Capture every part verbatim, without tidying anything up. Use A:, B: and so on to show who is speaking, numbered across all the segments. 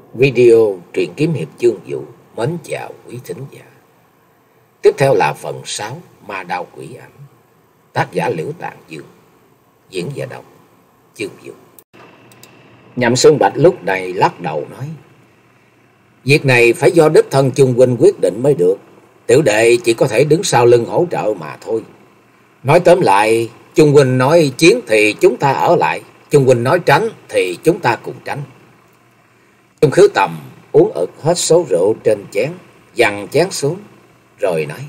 A: Video truyện kiếm hiệp chương vụ mến chào quý thính giả. Tiếp theo là phần sáu Ma Đao Quỷ Ảnh, tác giả Liễu Tạng Dương, diễn giả đọc chương vụ. Nhậm Xuân Bạch lúc này lắc đầu nói: việc này phải do đích thân Chung huynh quyết định mới được. Tiểu đệ chỉ có thể đứng sau lưng hỗ trợ mà thôi. Nói tóm lại, Chung huynh nói chiến thì chúng ta ở lại, Chung huynh nói tránh thì chúng ta cùng tránh. Chung Khứ Tầm uống ực hết số rượu trên chén, dằn chén xuống, rồi nói: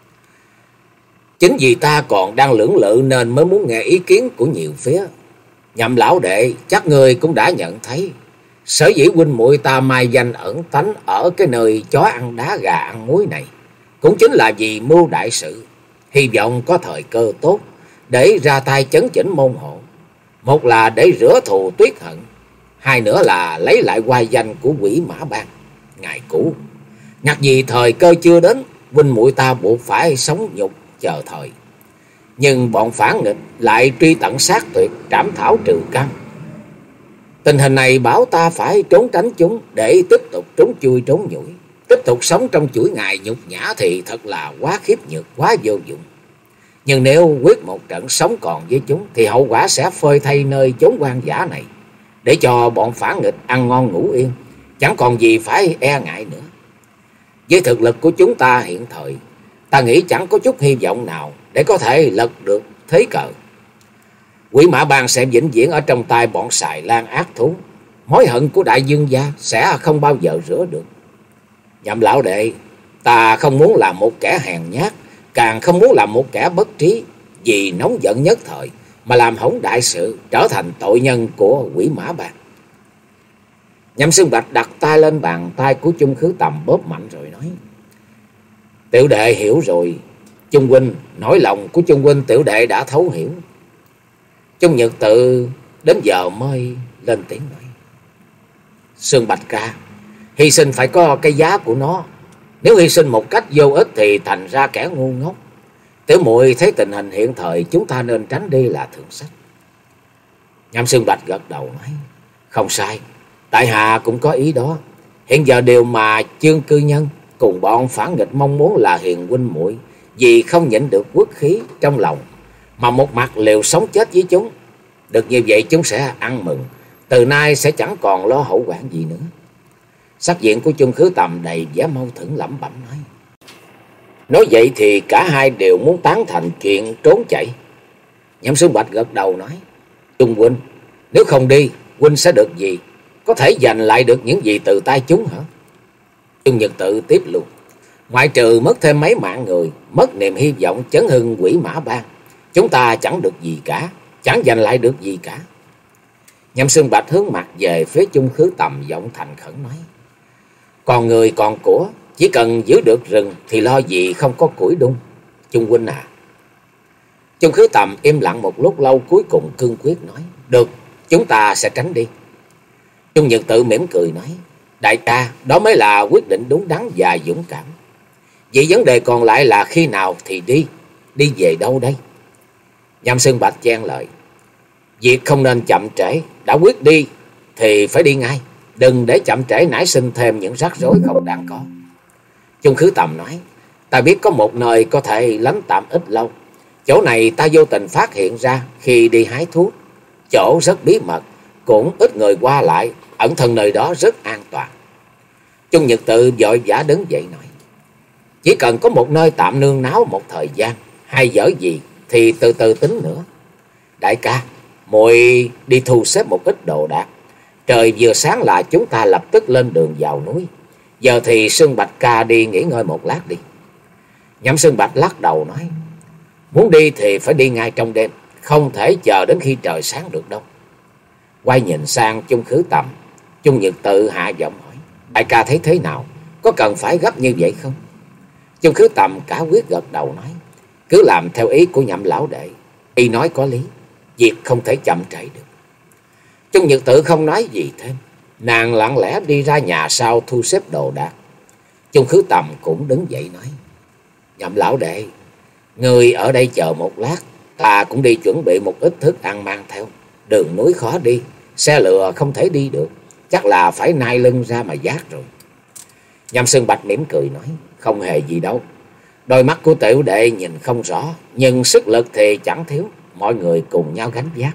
A: chính vì ta còn đang lưỡng lự nên mới muốn nghe ý kiến của nhiều phía. Nhậm lão đệ, chắc người cũng đã nhận thấy, sở dĩ huynh muội ta mai danh ẩn tánh ở cái nơi chó ăn đá gà ăn muối này, cũng chính là vì mưu đại sự, hy vọng có thời cơ tốt để ra tay chấn chỉnh môn hộ. Một là để rửa thù tuyết hận, hai nữa là lấy lại oai danh của Quỷ Mã Bang ngày cũ. Ngặt vì thời cơ chưa đến, huynh muội ta buộc phải sống nhục chờ thời. Nhưng bọn phản nghịch lại truy tận sát tuyệt, trảm thảo trừ căn. Tình hình này bảo ta phải trốn tránh chúng để tiếp tục trốn chui trốn nhủi, tiếp tục sống trong chuỗi ngày nhục nhã thì thật là quá khiếp nhược, quá vô dụng. Nhưng nếu quyết một trận sống còn với chúng thì hậu quả sẽ phơi thay nơi chốn hoang dã này, để cho bọn phản nghịch ăn ngon ngủ yên, chẳng còn gì phải e ngại nữa. Với thực lực của chúng ta hiện thời, ta nghĩ chẳng có chút hy vọng nào để có thể lật được thế cờ. Quỷ Mã Bang sẽ vĩnh viễn ở trong tay bọn xài lan ác thú, mối hận của đại dương gia sẽ không bao giờ rửa được. Nhậm lão đệ, ta không muốn làm một kẻ hèn nhát, càng không muốn làm một kẻ bất trí, vì nóng giận nhất thời mà làm hỏng đại sự, trở thành tội nhân của Quỷ Mã Bang. Nhậm Xuân Bạch đặt tay lên bàn tay của Chung Khứ Tầm bóp mạnh rồi nói: tiểu đệ hiểu rồi, Chung huynh, nỗi lòng của Chung huynh tiểu đệ đã thấu hiểu. Chung Nhật Tự đến giờ mới lên tiếng nói: Xuân Bạch ca, hy sinh phải có cái giá của nó. Nếu hy sinh một cách vô ích thì thành ra kẻ ngu ngốc. Tiểu muội thấy tình hình hiện thời chúng ta nên tránh đi là thượng sách. Nhậm Xuân Bạch gật đầu nói: không sai, tại hạ cũng có ý đó. Hiện giờ điều mà Chương cư nhân cùng bọn phản nghịch mong muốn là hiền huynh muội vì không nhịn được quốc khí trong lòng mà một mặt liều sống chết với chúng. Được như vậy chúng sẽ ăn mừng, từ nay sẽ chẳng còn lo hậu quản gì nữa. Sắc diện của Chung Khứ Tầm đầy vẻ mâu thuẫn, lẩm bẩm nói: nói vậy thì cả hai đều muốn tán thành chuyện trốn chạy. Nhậm Xuân Bạch gật đầu nói: Chung huynh, nếu không đi, huynh sẽ được gì? Có thể giành lại được những gì từ tay chúng hả? Chung Nhật Tự tiếp luôn: ngoại trừ mất thêm mấy mạng người, mất niềm hy vọng chấn hưng Quỷ Mã Bang, chúng ta chẳng được gì cả, chẳng giành lại được gì cả. Nhậm Xuân Bạch hướng mặt về phía Chung Khứ Tầm, giọng thành khẩn nói: còn người còn của, chỉ cần giữ được rừng thì lo gì không có củi đun. Chung huynh à. Chung Khứ Tầm im lặng một lúc lâu, cuối cùng cương quyết nói: được, chúng ta sẽ tránh đi. Chung Nhật Tự mỉm cười nói: đại ca, đó mới là quyết định đúng đắn và dũng cảm. Vậy vấn đề còn lại là khi nào thì đi, đi về đâu đây? Nhậm Xuân Bạch chen lời: việc không nên chậm trễ, đã quyết đi thì phải đi ngay, đừng để chậm trễ nảy sinh thêm những rắc rối không đáng có. Chung Khứ Tầm nói: ta biết có một nơi có thể lánh tạm ít lâu. Chỗ này ta vô tình phát hiện ra khi đi hái thuốc. Chỗ rất bí mật, cũng ít người qua lại, ẩn thân nơi đó rất an toàn. Chung Nhật Tự vội vã đứng dậy nói: chỉ cần có một nơi tạm nương náu một thời gian, hay dở gì thì từ từ tính nữa. Đại ca, muội đi thu xếp một ít đồ đạc. Trời vừa sáng là chúng ta lập tức lên đường vào núi. Giờ thì Xuân Bạch ca đi nghỉ ngơi một lát đi. Nhậm Xuân Bạch lắc đầu nói: muốn đi thì phải đi ngay trong đêm, không thể chờ đến khi trời sáng được đâu. Quay nhìn sang Chung Khứ Tầm, Chung Nhật Tự hạ giọng hỏi: đại ca thấy thế nào, có cần phải gấp như vậy không? Chung Khứ Tầm cả quyết gật đầu nói: cứ làm theo ý của Nhậm lão đệ, y nói có lý, việc không thể chậm trễ được. Chung Nhật Tự không nói gì thêm, nàng lặng lẽ đi ra nhà sau thu xếp đồ đạc. Chung Khứ Tầm cũng đứng dậy nói: Nhậm lão đệ, người ở đây chờ một lát, ta cũng đi chuẩn bị một ít thức ăn mang theo. Đường núi khó đi, xe lừa không thể đi được, chắc là phải nai lưng ra mà giác rồi. Nhâm Xương Bạch mỉm cười nói, không hề gì đâu. Đôi mắt của tiểu đệ nhìn không rõ, nhưng sức lực thì chẳng thiếu, mọi người cùng nhau gánh vác.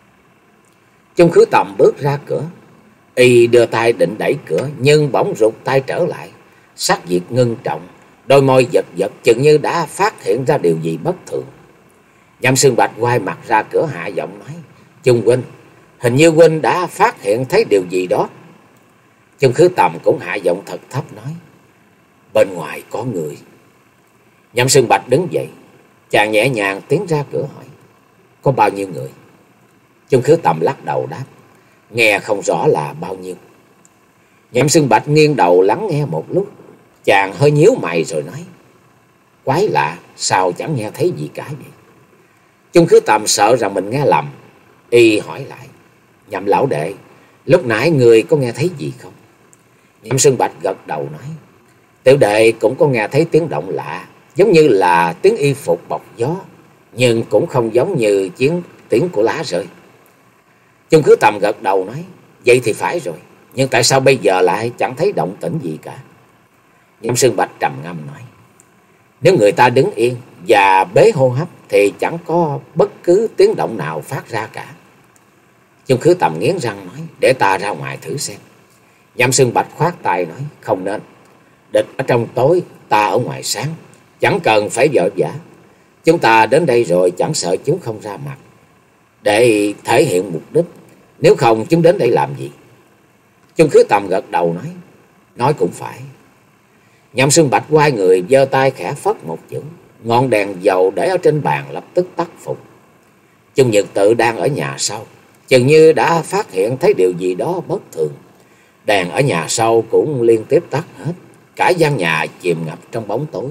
A: Chung Khứ Tầm bước ra cửa, y đưa tay định đẩy cửa, nhưng bỗng rụt tay trở lại, sắc diện ngưng trọng, đôi môi giật giật, chừng như đã phát hiện ra điều gì bất thường. Nhâm Xương Bạch quay mặt ra cửa hạ giọng nói, Chung huynh, hình như huynh đã phát hiện thấy điều gì đó. Chung Khứ Tầm cũng hạ giọng thật thấp nói, bên ngoài có người. Nhâm Xương Bạch đứng dậy, chàng nhẹ nhàng tiến ra cửa hỏi, có bao nhiêu người? Chung Khứ Tầm lắc đầu đáp, nghe không rõ là bao nhiêu. Nhâm Xương Bạch nghiêng đầu lắng nghe một lúc, chàng hơi nhíu mày rồi nói, quái lạ, sao chẳng nghe thấy gì cả vậy? Chung Khứ Tầm sợ rằng mình nghe lầm, y hỏi lại, Nhâm lão đệ, lúc nãy người có nghe thấy gì không? Nhâm Xương Bạch gật đầu nói, tiểu đệ cũng có nghe thấy tiếng động lạ, giống như là tiếng y phục bọc gió, nhưng cũng không giống như tiếng, tiếng của lá rơi. Chung Khứ Tầm gật đầu nói, vậy thì phải rồi, nhưng tại sao bây giờ lại chẳng thấy động tĩnh gì cả? Nhâm Xương Bạch trầm ngâm nói, nếu người ta đứng yên và bế hô hấp thì chẳng có bất cứ tiếng động nào phát ra cả. Chung Khứ Tầm nghiến răng nói, để ta ra ngoài thử xem. Nhâm Xương Bạch khoát tay nói, không nên, địch ở trong tối, ta ở ngoài sáng, chẳng cần phải vội vã. Chúng ta đến đây rồi chẳng sợ chúng không ra mặt, để thể hiện mục đích, nếu không chúng đến đây làm gì? Chung Khứ Tầm gật đầu nói, nói cũng phải. Nhâm Xương Bạch quay người giơ tay khẽ phất một chưởng, ngọn đèn dầu để ở trên bàn lập tức tắt phục. Chung Nhật Tự đang ở nhà sau, chừng như đã phát hiện thấy điều gì đó bất thường. Đèn ở nhà sau cũng liên tiếp tắt hết, cả gian nhà chìm ngập trong bóng tối.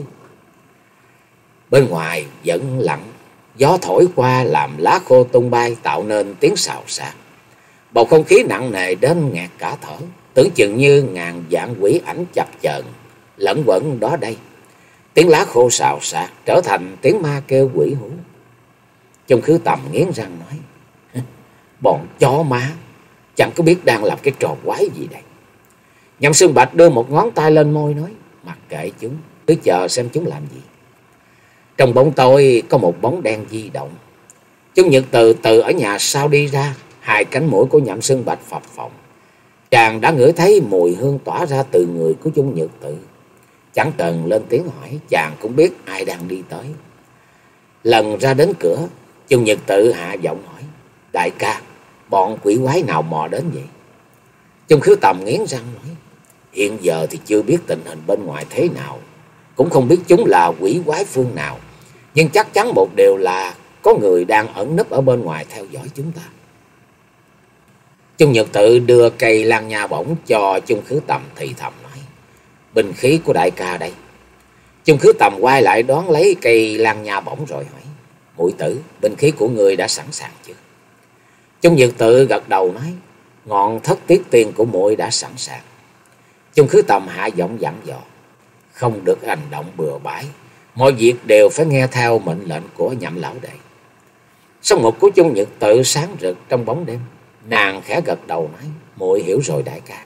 A: Bên ngoài vẫn lặng, gió thổi qua làm lá khô tung bay tạo nên tiếng xào xạc. Bầu không khí nặng nề đến nghẹt cả thở, tưởng chừng như ngàn vạn quỷ ảnh chập chờn lẫn quẩn đó đây. Tiếng lá khô xào xạc trở thành tiếng ma kêu quỷ hú. Chung Khứ Tầm nghiến răng nói, bọn chó má chẳng có biết đang làm cái trò quái gì đây. Nhâm Xương Bạch đưa một ngón tay lên môi nói, mặc kệ chúng, cứ chờ xem chúng làm gì. Trong bóng tối có một bóng đen di động. Chung Nhật từ từ ở nhà sau đi ra, hai cánh mũi của Nhâm Xương Bạch phập phồng. Chàng đã ngửi thấy mùi hương tỏa ra từ người của Chung Nhật Tự. Chẳng cần lên tiếng hỏi, chàng cũng biết ai đang đi tới. Lần ra đến cửa, Chung Nhật Tự hạ giọng hỏi, đại ca, bọn quỷ quái nào mò đến vậy? Chung Khứ Tầm nghiến răng nói, hiện giờ thì chưa biết tình hình bên ngoài thế nào, cũng không biết chúng là quỷ quái phương nào, nhưng chắc chắn một điều là có người đang ẩn nấp ở bên ngoài theo dõi chúng ta. Chung Nhật Tự đưa cây lan nha bổng cho Chung Khứ Tầm thì thầm nói, binh khí của đại ca đây. Chung Khứ Tầm quay lại đón lấy cây lan nha bổng rồi hỏi, muội tử, binh khí của người đã sẵn sàng chưa? Chung Nhật Tự gật đầu nói, ngọn thất tiết tiên của muội đã sẵn sàng. Chung Khứ Tầm hạ giọng dặn dò, không được hành động bừa bãi, mọi việc đều phải nghe theo mệnh lệnh của Nhậm lão đệ. Song mục của Chung Nhật Tự sáng rực trong bóng đêm, nàng khẽ gật đầu nói, muội hiểu rồi đại ca.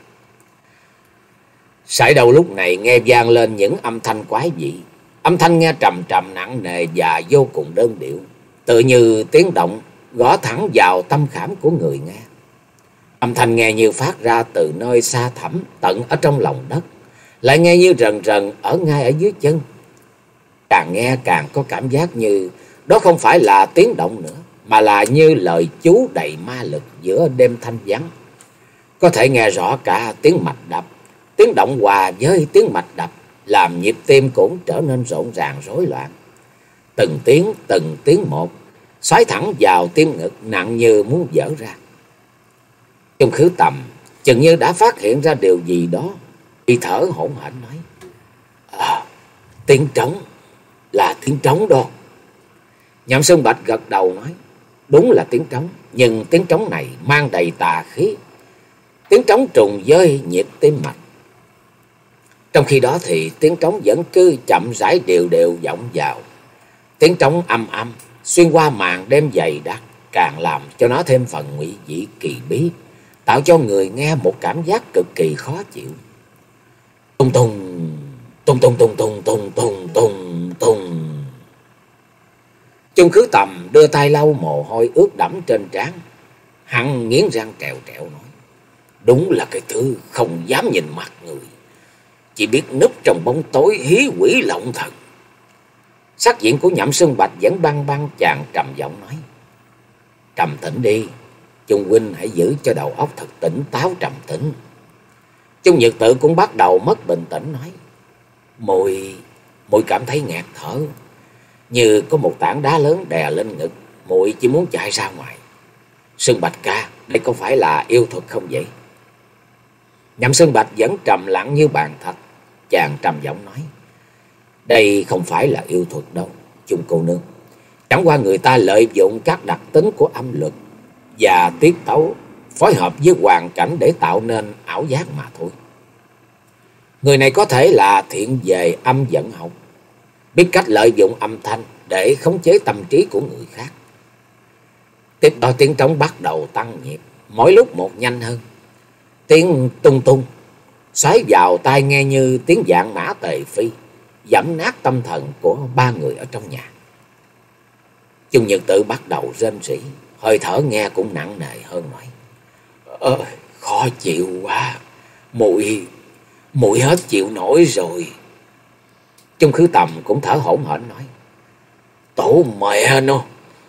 A: Sải đầu lúc này nghe vang lên những âm thanh quái dị, âm thanh nghe trầm trầm nặng nề và vô cùng đơn điệu, tự như tiếng động gõ thẳng vào tâm khảm của người nghe. Âm thanh nghe như phát ra từ nơi xa thẳm tận ở trong lòng đất, lại nghe như rần rần ở ngay ở dưới chân. Càng nghe càng có cảm giác như đó không phải là tiếng động nữa, mà là như lời chú đầy ma lực giữa đêm thanh vắng. Có thể nghe rõ cả tiếng mạch đập, tiếng động hòa với tiếng mạch đập làm nhịp tim cũng trở nên rộn ràng rối loạn. Từng tiếng từng tiếng một xoáy thẳng vào tim ngực nặng như muốn vỡ ra. Chung Khứ Tầm chừng như đã phát hiện ra điều gì đó, y thở hổn hển nói, à, tiếng trống, là tiếng trống đó. Nhậm Xương Bạch gật đầu nói, đúng là tiếng trống, nhưng tiếng trống này mang đầy tà khí, tiếng trống trùng với nhịp tim mạch. Trong khi đó thì tiếng trống vẫn cứ chậm rãi đều đều vọng vào. Tiếng trống âm âm xuyên qua màn đêm dày đặc, càng làm cho nó thêm phần nguy dị kỳ bí, tạo cho người nghe một cảm giác cực kỳ khó chịu. Tung tung, tung tung tung tung tung tung tung tung. Chung Khứ Tầm đưa tay lau mồ hôi ướt đẫm trên trán, hắn nghiến răng trèo trẹo nói: đúng là cái thứ không dám nhìn mặt người, chỉ biết núp trong bóng tối hí quỷ lộng thần. Sắc diện của Nhậm Sơn Bạch vẫn băng băng, chàng trầm giọng nói: trầm tĩnh đi, Chung huynh hãy giữ cho đầu óc thật tỉnh táo trầm tĩnh. Chung Nhật Tự cũng bắt đầu mất bình tĩnh nói: Muội, muội cảm thấy ngạt thở, như có một tảng đá lớn đè lên ngực, muội chỉ muốn chạy ra ngoài. Sơn Bạch ca, đây có phải là yêu thuật không vậy? Nhậm Sơn Bạch vẫn trầm lặng như bàn thạch, chàng trầm giọng nói: đây không phải là yêu thuật đâu, Chung cô nương. Chẳng qua người ta lợi dụng các đặc tính của âm luật và tiết tấu phối hợp với hoàn cảnh để tạo nên ảo giác mà thôi. Người này có thể là thiện về âm vận học, biết cách lợi dụng âm thanh để khống chế tâm trí của người khác. Tiếp đó tiếng trống bắt đầu tăng nhịp, mỗi lúc một nhanh hơn. Tiếng tung tung xoáy vào tai nghe như tiếng vạn mã tề phi, giẫm nát tâm thần của ba người ở trong nhà. Chung Nhật Tự bắt đầu rên rỉ, hơi thở nghe cũng nặng nề hơn, nói: Ơ, khó chịu quá, muội muội hết chịu nổi rồi. Chung Khứ Tầm cũng thở hổn hển nói: tổ mẹ nó,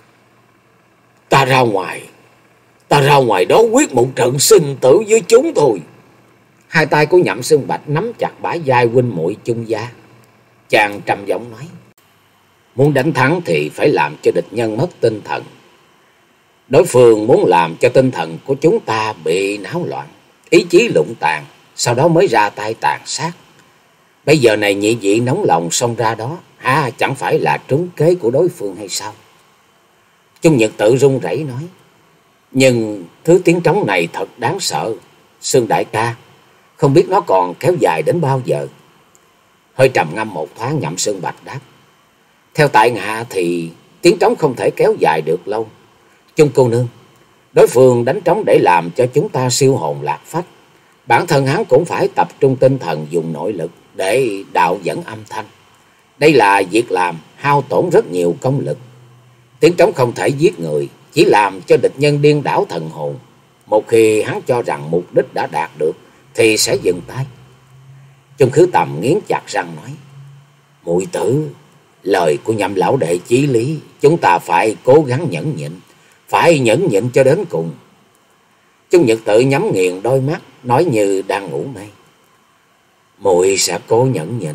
A: ta ra ngoài, ta ra ngoài đó quyết một trận sinh tử với chúng thôi. Hai tay của Nhậm Sơn Bạch nắm chặt bả vai huynh muội Chung gia, chàng trầm giọng nói: muốn đánh thắng thì phải làm cho địch nhân mất tinh thần. Đối phương muốn làm cho tinh thần của chúng ta bị náo loạn, ý chí lụng tàn, sau đó mới ra tay tàn sát. Bây giờ này nhị vị nóng lòng xông ra đó, hả, chẳng phải là trúng kế của đối phương hay sao? Chung Nhật Tự run rẩy nói: nhưng thứ tiếng trống này thật đáng sợ, Sương đại ca, không biết nó còn kéo dài đến bao giờ? Hơi trầm ngâm một thoáng, Nhậm Sơn Bạch đáp: theo tại hạ thì tiếng trống không thể kéo dài được lâu. Chung cô nương, đối phương đánh trống để làm cho chúng ta siêu hồn lạc phách, bản thân hắn cũng phải tập trung tinh thần dùng nội lực để đạo dẫn âm thanh. Đây là việc làm hao tổn rất nhiều công lực. Tiếng trống không thể giết người, chỉ làm cho địch nhân điên đảo thần hồn. Một khi hắn cho rằng mục đích đã đạt được thì sẽ dừng tay. Chung Khứ Tầm nghiến chặt răng nói: muội tử, lời của Nhậm lão đệ chí lý, chúng ta phải cố gắng nhẫn nhịn, phải nhẫn nhịn cho đến cùng. Chung Nhật Tự nhắm nghiền đôi mắt, nói như đang ngủ mê: muội sẽ cố nhẫn nhịn.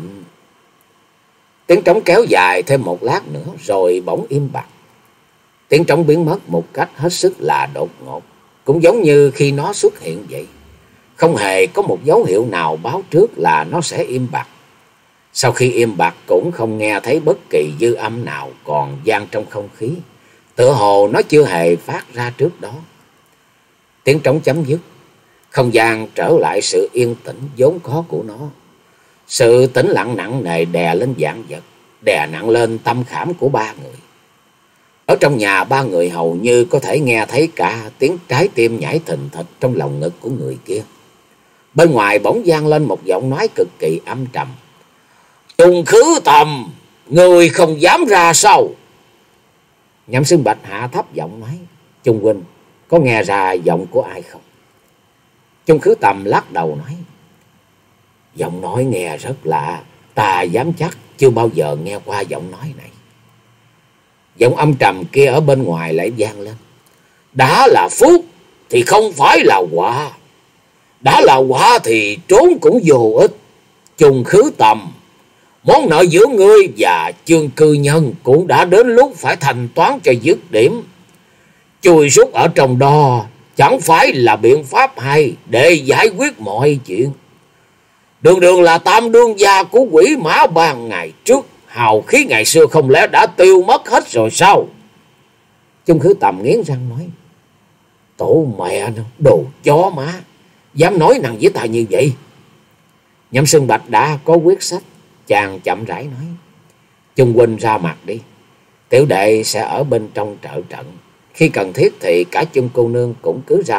A: Tiếng trống kéo dài thêm một lát nữa rồi bỗng im bặt. Tiếng trống biến mất một cách hết sức là đột ngột, cũng giống như khi nó xuất hiện vậy. Không hề có một dấu hiệu nào báo trước là nó sẽ im bặt. Sau khi im bặt cũng không nghe thấy bất kỳ dư âm nào còn vang trong không khí, tựa hồ nó chưa hề phát ra trước đó. Tiếng trống chấm dứt, không gian trở lại sự yên tĩnh vốn có của nó. Sự tĩnh lặng nặng nề đè lên vạn vật, đè nặng lên tâm khảm của ba người. Ở trong nhà, ba người hầu như có thể nghe thấy cả tiếng trái tim nhảy thình thịch trong lòng ngực của người kia. Bên ngoài bỗng vang lên một giọng nói cực kỳ âm trầm: Chung Khứ Tầm, người không dám ra sao? Nhậm Sơn Bạch hạ thấp giọng nói: Chung huynh, có nghe ra giọng của ai không? Chung Khứ Tầm lắc đầu nói: giọng nói nghe rất lạ, ta dám chắc chưa bao giờ nghe qua giọng nói này. Giọng âm trầm kia ở bên ngoài lại vang lên: đã là phúc thì không phải là họa, đã là họa thì trốn cũng vô ích. Chung Khứ Tầm, món nợ giữa ngươi và Chương Cư Nhân cũng đã đến lúc phải thanh toán cho dứt điểm. Chui rút ở trong đó chẳng phải là biện pháp hay để giải quyết mọi chuyện. Đường đường là tam đương gia của Quỷ Mã Bang ngày trước, hào khí ngày xưa không lẽ đã tiêu mất hết rồi sao? Chung Khứ Tầm nghiến răng nói: tổ mẹ nó, đồ chó má, dám nói năng với ta như vậy. Nhậm Sơn Bạch đã có quyết sách, chàng chậm rãi nói: Chung huynh ra mặt đi, tiểu đệ sẽ ở bên trong trợ trận, khi cần thiết thì cả Chung cô nương cũng cứ ra mặt,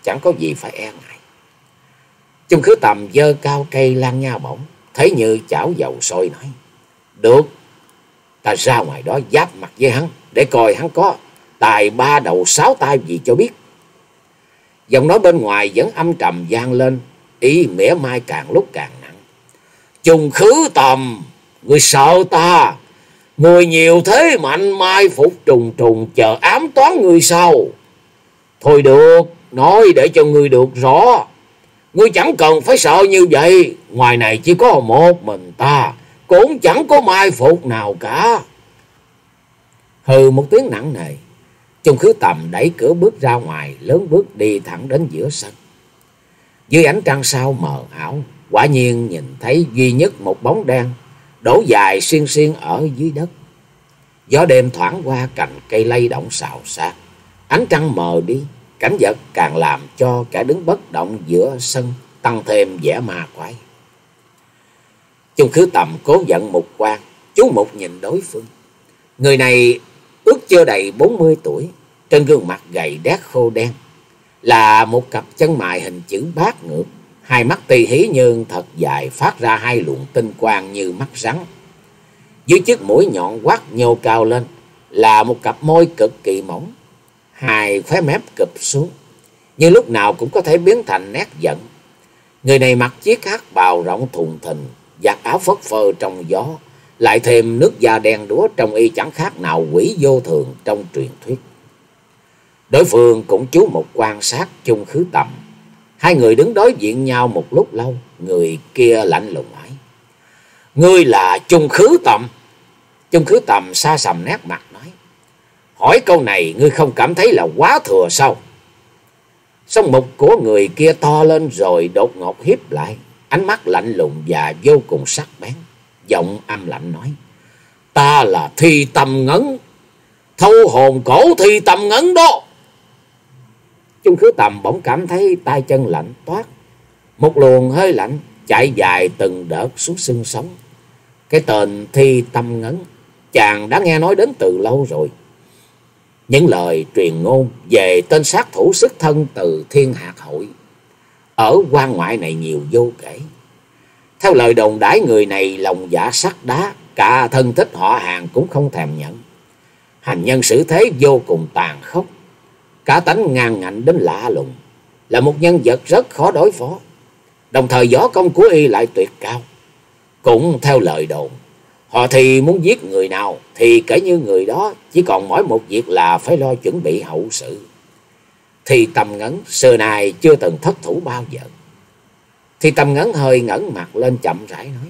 A: chẳng có gì phải e ngại. Chung Khứ Tầm giơ cao cây lan nha bổng, thấy như chảo dầu sôi nói: Được, ta ra ngoài đó giáp mặt với hắn, để coi hắn có tài ba đầu sáu tay gì cho biết. Giọng nói bên ngoài vẫn âm trầm vang lên, ý mỉa mai càng lúc càng nặng. Chung Khứ Tầm, người sợ ta? Người nhiều thế mạnh mai phục trùng trùng chờ ám toán người sao? Thôi được, nói để cho ngươi được rõ. Ngươi chẳng cần phải sợ như vậy. Ngoài này chỉ có một mình ta, cũng chẳng có mai phục nào cả. Hừ một tiếng nặng nề, Chung Khứ Tầm đẩy cửa bước ra ngoài, lớn bước đi thẳng đến giữa sân. Dưới ánh trăng sao mờ ảo, quả nhiên nhìn thấy duy nhất một bóng đen đổ dài xiên xiên ở dưới đất. Gió đêm thoảng qua cành cây lay động xào xạc, ánh trăng mờ đi, cảnh vật càng làm cho cả đứng bất động giữa sân tăng thêm vẻ ma quái. Chung Khứ Tầm cố giận mục quan, chú mục nhìn đối phương. Người này ước chưa đầy bốn mươi tuổi, trên gương mặt gầy đét khô đen, là một cặp chân mày hình chữ bát ngược, hai mắt tì hí nhưng thật dài, phát ra hai luồng tinh quang như mắt rắn. Dưới chiếc mũi nhọn quắt nhô cao lên là một cặp môi cực kỳ mỏng, hai khóe mép cụp xuống, như lúc nào cũng có thể biến thành nét giận. Người này mặc chiếc hắc bào rộng thùng thình, giặt áo phất phơ trong gió, lại thêm nước da đen đúa, trông y chẳng khác nào quỷ vô thường trong truyền thuyết. Đối phương cũng chú mục quan sát Chung Khứ Tầm. Hai người đứng đối diện nhau một lúc lâu, người kia lạnh lùng hỏi: Ngươi là Chung Khứ Tầm? Chung Khứ Tầm xa sầm nét mặt nói: Hỏi câu này ngươi không cảm thấy là quá thừa sao? Song mục của người kia to lên rồi đột ngột hiếp lại, ánh mắt lạnh lùng và vô cùng sắc bén, giọng âm lạnh nói: Ta là Thi Tâm Ngấn, thâu hồn cổ Thi Tâm Ngấn đó. Chung Khứ Tầm bỗng cảm thấy tay chân lạnh toát, một luồng hơi lạnh chạy dài từng đợt xuống xương sống. Cái tên Thi Tâm Ngấn chàng đã nghe nói đến từ lâu rồi. Những lời truyền ngôn về tên sát thủ xuất thân từ Thiên Hạt Hội ở quan ngoại này nhiều vô kể. Theo lời đồn đãi, người này lòng dạ sắt đá, cả thân thích họ hàng cũng không thèm nhận. Hành nhân xử thế vô cùng tàn khốc, cá tánh ngang ngạnh đến lạ lùng, là một nhân vật rất khó đối phó. Đồng thời võ công của y lại tuyệt cao. Cũng theo lời đồn, họ thì muốn giết người nào thì kể như người đó chỉ còn mỗi một việc là phải lo chuẩn bị hậu sự. Thì Tâm Ngấn xưa nay chưa từng thất thủ bao giờ. Thì Tâm Ngấn hơi ngẩng mặt lên chậm rãi nói: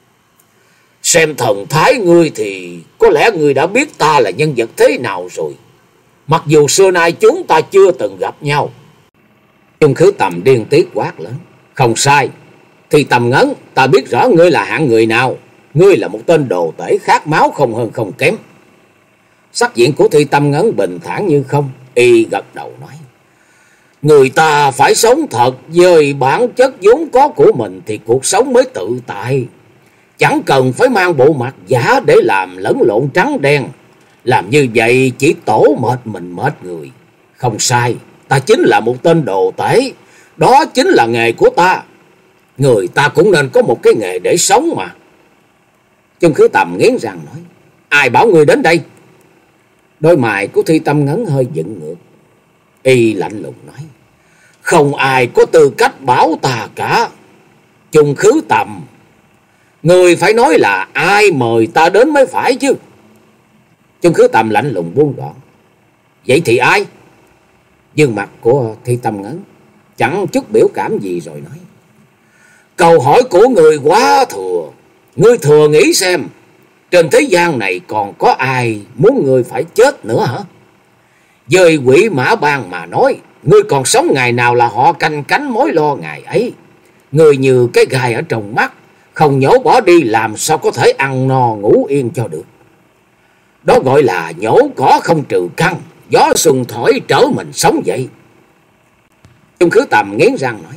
A: Xem thần thái ngươi thì có lẽ ngươi đã biết ta là nhân vật thế nào rồi, mặc dù xưa nay chúng ta chưa từng gặp nhau. Chung Khứ Tầm điên tiết quát lớn: Không sai, Thì Tâm Ngấn, ta biết rõ ngươi là hạng người nào. Ngươi là một tên đồ tể khát máu không hơn không kém. Sắc diện của Thi Tâm Ngấn bình thản như không, y gật đầu nói: Người ta phải sống thật, với bản chất vốn có của mình thì cuộc sống mới tự tại. Chẳng cần phải mang bộ mặt giả để làm lẫn lộn trắng đen. Làm như vậy chỉ tổ mệt mình mệt người. Không sai, ta chính là một tên đồ tể, đó chính là nghề của ta. Người ta cũng nên có một cái nghề để sống mà. Chung Khứ Tầm nghiến răng nói: Ai bảo người đến đây? Đôi mày của Thi Tâm Ngấn hơi dựng ngược, y lạnh lùng nói: Không ai có tư cách bảo ta cả. Chung Khứ Tầm, người phải nói là ai mời ta đến mới phải chứ. Chung Khứ Tầm lạnh lùng buông gọn: Vậy thì ai? Dương mặt của Thi Tâm Ngấn chẳng chút biểu cảm gì rồi nói: Câu hỏi của người quá thừa. Ngươi thừa nghĩ xem, trên thế gian này còn có ai muốn ngươi phải chết nữa hả? Với quỷ mã bang mà nói, ngươi còn sống ngày nào là họ canh cánh mối lo ngày ấy. Ngươi như cái gai ở trong mắt, không nhổ bỏ đi làm sao có thể ăn no ngủ yên cho được. Đó gọi là nhổ cỏ không trừ căn, gió xuân thổi trở mình sống vậy. Chung Khứ Tầm nghiến răng nói: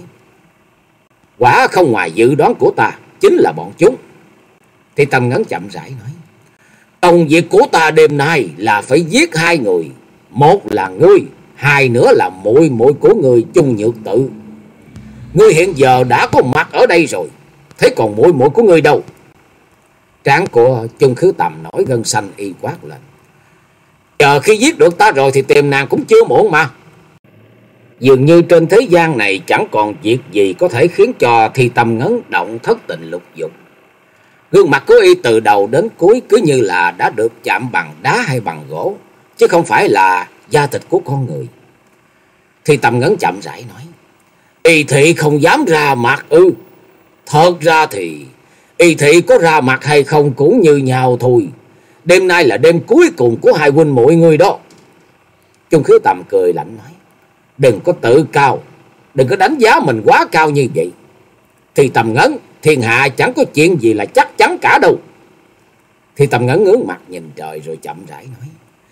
A: Quả không ngoài dự đoán của ta, chính là bọn chúng. Thì Tâm Ngấn chậm rãi nói: Công việc của ta đêm nay là phải giết hai người. Một là ngươi, hai nữa là muội muội của người Chung Nhược Tự. Ngươi hiện giờ đã có mặt ở đây rồi, thế còn muội muội của ngươi đâu? Trán của Chung Khứ Tầm nổi gân xanh y quát lên. Chờ khi giết được ta rồi thì tìm nàng cũng chưa muộn mà. Dường như trên thế gian này chẳng còn việc gì có thể khiến cho Thi Tâm Ngấn động thất tình lục dục. Gương mặt của y từ đầu đến cuối cứ như là đã được chạm bằng đá hay bằng gỗ, chứ không phải là da thịt của con người. Thi Tâm Ngấn chậm rãi nói. Y thị không dám ra mặt ư? Thật ra thì y thị có ra mặt hay không cũng như nhau thôi. Đêm nay là đêm cuối cùng của hai huynh muội người đó. Chung Khứ Tầm cười lạnh nói. Đừng có tự cao, đừng có đánh giá mình quá cao như vậy. Thi Tâm Ngấn, thiên hạ chẳng có chuyện gì là chắc chắn cả đâu. Thi Tâm Ngấn ngước mặt nhìn trời rồi chậm rãi nói.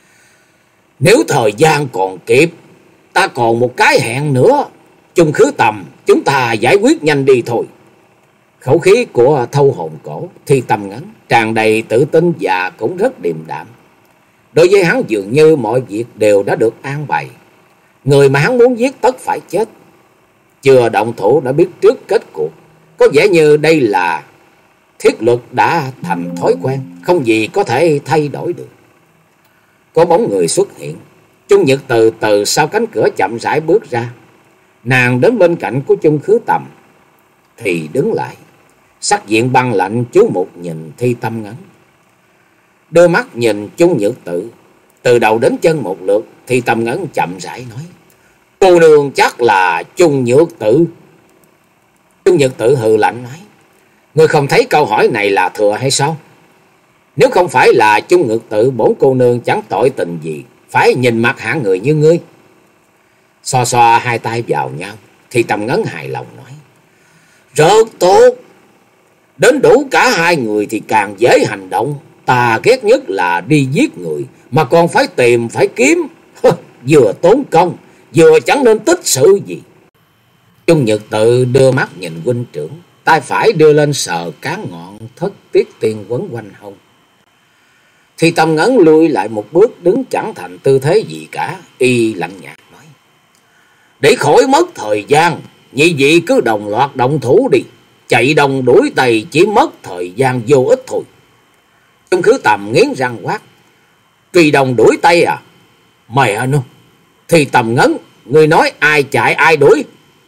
A: Nếu thời gian còn kịp, ta còn một cái hẹn nữa. Chung Khứ Tầm, chúng ta giải quyết nhanh đi thôi. Khẩu khí của Thâu Hồn Cổ, Thi Tâm Ngấn tràn đầy tự tin và cũng rất điềm đạm. Đối với hắn dường như mọi việc đều đã được an bày. Người mà hắn muốn giết tất phải chết. Chưa động thủ đã biết trước kết cuộc. Có vẻ như đây là thiết luật đã thành thói quen, không gì có thể thay đổi được. Có bóng người xuất hiện. Chung Nhược từ từ sau cánh cửa chậm rãi bước ra. Nàng đến bên cạnh của Chung Khứ Tầm thì đứng lại, sắc diện băng lạnh chú mục nhìn Thi Tâm Ngấn. Đưa mắt nhìn Chung Nhược Tự từ đầu đến chân một lượt. Thi Tâm Ngấn chậm rãi nói. Cô nương chắc là Chung Nhược Tự. Chung Nhược Tự hừ lạnh nói. Ngươi không thấy câu hỏi này là thừa hay sao? Nếu không phải là Chung Nhược Tự, bổn cô nương chẳng tội tình gì phải nhìn mặt hạng người như ngươi. Xoa xoa hai tay vào nhau, Thi Tâm Ngấn hài lòng nói. Rất tốt. Đến đủ cả hai người thì càng dễ hành động. Ta ghét nhất là đi giết người mà còn phải tìm phải kiếm. Vừa tốn công, vừa chẳng nên tích sự gì. Chung Nhược Tự đưa mắt nhìn huynh trưởng, tay phải đưa lên sờ cán ngọn thất tiết tiên quấn quanh hông. Thi Tâm Ngấn lui lại một bước, đứng chẳng thành tư thế gì cả, y lạnh nhạt nói. Để khỏi mất thời gian, nhị vị cứ đồng loạt động thủ đi. Chạy đồng đuổi tày chỉ mất thời gian vô ích thôi. Chung Khứ Tầm nghiến răng quát. Truy đồng đuổi tay à? Mẹ nó. Thi Tâm Ngấn, người nói ai chạy ai đuổi?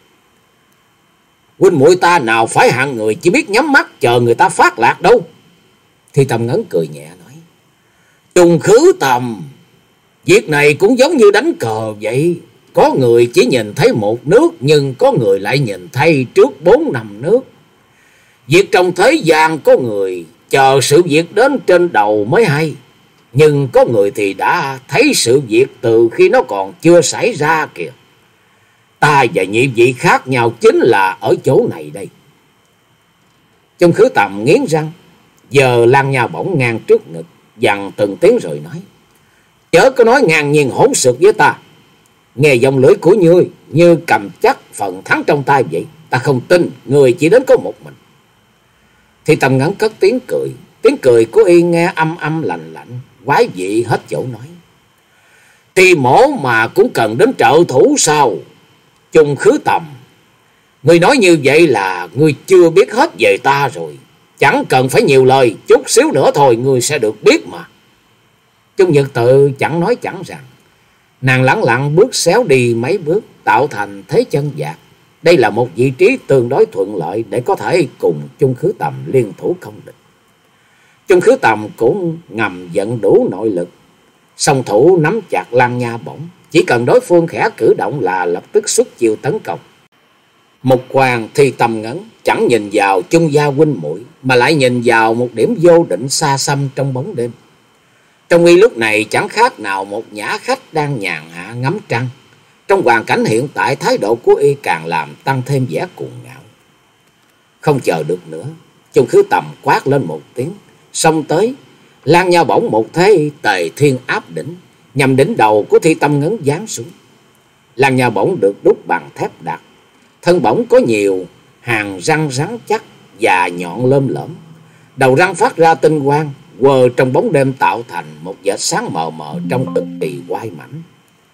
A: Huynh muội ta nào phải hạng người chỉ biết nhắm mắt chờ người ta phát lạc đâu. Thi Tâm Ngấn cười nhẹ nói. Chung Khứ Tầm, việc này cũng giống như đánh cờ vậy. Có người chỉ nhìn thấy một nước, nhưng có người lại nhìn thấy trước bốn năm nước. Việc trong thế gian có người chờ sự việc đến trên đầu mới hay, nhưng có người thì đã thấy sự việc từ khi nó còn chưa xảy ra kìa. Ta và nhị vị khác nhau chính là ở chỗ này đây. Chung Khứ Tầm nghiến răng, giờ Lan Nha bỗng ngang trước ngực, dằn từng tiếng rồi nói. Chớ có nói ngang nhiên hỗn xược với ta. Nghe giọng lưỡi của ngươi như cầm chắc phần thắng trong tay vậy. Ta không tin người chỉ đến có một mình. Thì Tâm Ngấn cất tiếng cười. Tiếng cười của y nghe âm âm lạnh lạnh, quái dị hết chỗ nói. Thì mổ mà cũng cần đến trợ thủ sao? Chung Khứ Tầm, ngươi nói như vậy là ngươi chưa biết hết về ta rồi. Chẳng cần phải nhiều lời, chút xíu nữa thôi ngươi sẽ được biết mà. Chung Nhược Tự chẳng nói chẳng rằng. Nàng lẳng lặng bước xéo đi mấy bước, tạo thành thế chân vạc. Đây là một vị trí tương đối thuận lợi để có thể cùng Chung Khứ Tầm liên thủ công địch. Chung Khứ Tầm cũng ngầm vận đủ nội lực, song thủ nắm chặt Lan Nha bổng, chỉ cần đối phương khẽ cử động là lập tức xuất chiêu tấn công. Một quan Thi Tâm Ngấn chẳng nhìn vào Chung gia huynh muội mà lại nhìn vào một điểm vô định xa xăm trong bóng đêm. Trong y lúc này chẳng khác nào một nhã khách đang nhàn hạ ngắm trăng. Trong hoàn cảnh hiện tại, thái độ của y càng làm tăng thêm vẻ cuồng ngạo. Không chờ được nữa, Chung Khứ Tầm quát lên một tiếng, xông tới, Lan Nha bổng một thế tề thiên áp đỉnh, nhằm đỉnh đầu của Thi Tâm Ngấn giáng xuống. Lan Nha bổng được đúc bằng thép đặc, thân bổng có nhiều hàng răng rắn chắc và nhọn lơm lởm, đầu răng phát ra tinh quang, quờ trong bóng đêm tạo thành một vệt sáng mờ mờ trong cực kỳ quai mảnh.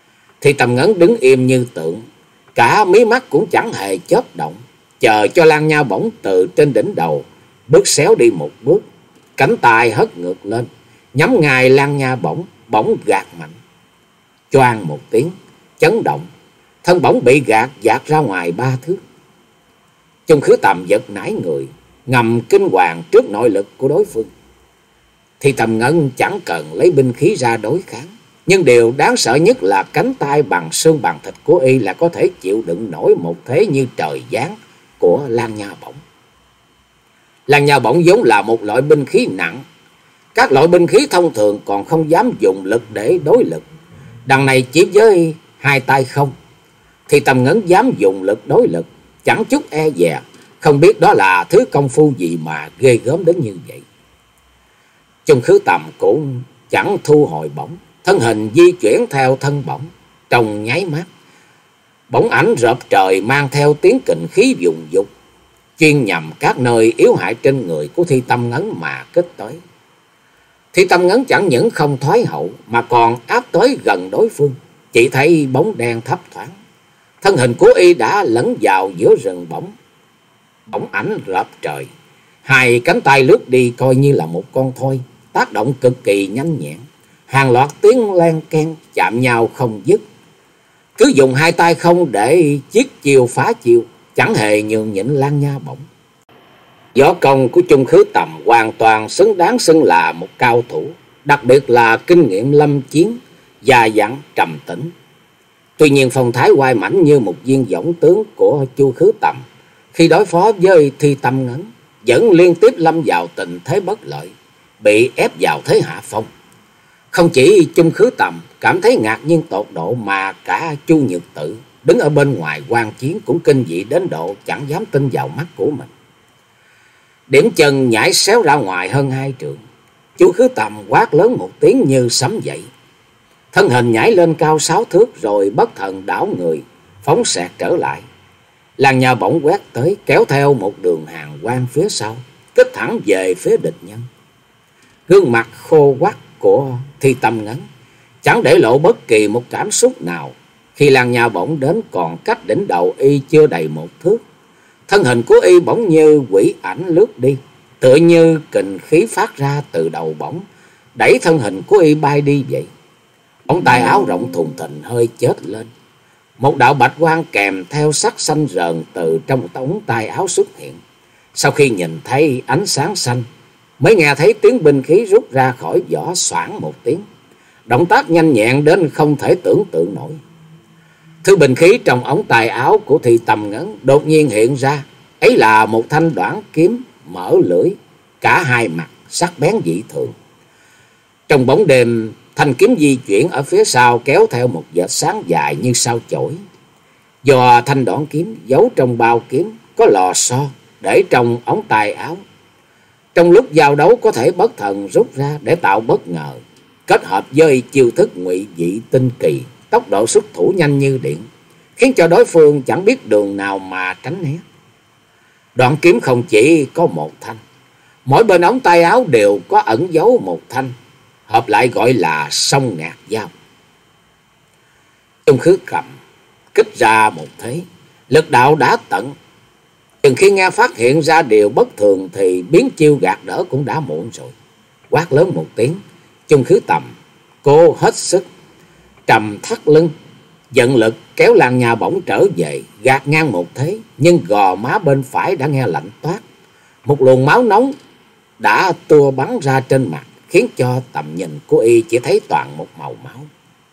A: Thì Tầm Ngấn đứng im như tượng, cả mí mắt cũng chẳng hề chớp động, chờ cho Lan Nha Bổng từ trên đỉnh đầu bước xéo đi một bước, cánh tay hất ngược lên, nhắm ngay Lan Nha Bổng, bỗng gạt mạnh. Choang một tiếng, chấn động, thân bổng bị gạt dạt ra ngoài ba thước. Chung Khứ Tầm giật nảy người, ngầm kinh hoàng trước nội lực của đối phương. Thì Tầm Ngân chẳng cần lấy binh khí ra đối kháng, nhưng điều đáng sợ nhất là cánh tay bằng xương bằng thịt của y là có thể chịu đựng nổi một thế như trời giáng của Lan Nha Bổng. Lan Nha Bổng vốn là một loại binh khí nặng, các loại binh khí thông thường còn không dám dùng lực để đối lực, đằng này chỉ với hai tay không. Thì Tầm Ngấn dám dùng lực đối lực, chẳng chút e dè, không biết đó là thứ công phu gì mà ghê gớm đến như vậy. Chung Khứ Tầm cũng chẳng thu hồi bổng, thân hình di chuyển theo thân bổng. Trong nháy mắt, bổng ảnh rợp trời mang theo tiếng kình khí vùng dục, chuyên nhằm các nơi yếu hại trên người của Thi Tâm Ngấn mà kích tới. Thi Tâm Ngấn chẳng những không thoái hậu mà còn áp tới gần đối phương. Chỉ thấy bóng đen thấp thoáng, thân hình của y đã lẫn vào giữa rừng bổng. Bổng ảnh rợp trời, hai cánh tay lướt đi coi như là một con thoi, tác động cực kỳ nhanh nhẹn, hàng loạt tiếng len keng chạm nhau không dứt. Cứ dùng hai tay không để chiết chiêu phá chiêu, chẳng hề nhường nhịn Lan Nha Bổng. Võ công của Chung Khứ Tầm hoàn toàn xứng đáng xưng là một cao thủ, đặc biệt là kinh nghiệm lâm chiến, già dặn trầm tĩnh. Tuy nhiên phong thái oai mãnh như một viên dõng tướng của Chu Khứ Tầm khi đối phó với Thi Tâm Ngấn vẫn liên tiếp lâm vào tình thế bất lợi, bị ép vào thế hạ phong. Không chỉ Chung Khứ Tầm cảm thấy ngạc nhiên tột độ, mà cả Chu Nhược Tự đứng ở bên ngoài quan chiến cũng kinh dị đến độ chẳng dám tin vào mắt của mình. Điểm chân nhảy xéo ra ngoài hơn hai trượng, Chu Khứ Tầm quát lớn một tiếng như sấm dậy, thân hình nhảy lên cao sáu thước rồi bất thần đảo người phóng xẹt trở lại. Lan Nha Bổng quét tới, kéo theo một đường hàng quang phía sau, kích thẳng về phía địch nhân. Gương mặt khô quắt của Thi Tâm Ngấn chẳng để lộ bất kỳ một cảm xúc nào. Khi Lan Nha Bổng đến còn cách đỉnh đầu y chưa đầy một thước, thân hình của y bỗng như quỷ ảnh lướt đi, tựa như kình khí phát ra từ đầu bổng đẩy thân hình của y bay đi vậy. Ống tay áo rộng thùng thình hơi chớt lên, một đạo bạch quang kèm theo sắc xanh rờn từ trong ống tay áo xuất hiện. Sau khi nhìn thấy ánh sáng xanh, mới nghe thấy tiếng binh khí rút ra khỏi vỏ xoảng một tiếng, động tác nhanh nhẹn đến không thể tưởng tượng nổi. Thứ binh khí trong ống tay áo của Thi Tâm Ngấn đột nhiên hiện ra, ấy là một thanh đoản kiếm mở lưỡi, cả hai mặt sắc bén dị thường. Trong bóng đêm, thanh kiếm di chuyển ở phía sau kéo theo một vệt sáng dài như sao chổi. Do thanh đoản kiếm giấu trong bao kiếm có lò xo để trong ống tay áo, trong lúc giao đấu có thể bất thần rút ra để tạo bất ngờ, kết hợp với chiêu thức ngụy dị tinh kỳ, tốc độ xuất thủ nhanh như điện, khiến cho đối phương chẳng biết đường nào mà tránh né. Đoạn kiếm không chỉ có một thanh, mỗi bên ống tay áo đều có ẩn giấu một thanh, hợp lại gọi là song ngạc dao. Chung Khứ cầm kích ra một thế, lực đạo đã tận. Chừng khi nghe phát hiện ra điều bất thường thì biến chiêu gạt đỡ cũng đã muộn rồi. Quát lớn một tiếng, Chung Khứ Tầm cố hết sức trầm thắt lưng, dẫn lực kéo Lan Nha Bổng trở về, gạt ngang một thế, nhưng gò má bên phải đã nghe lạnh toát, một luồng máu nóng đã tua bắn ra trên mặt, khiến cho tầm nhìn của y chỉ thấy toàn một màu máu.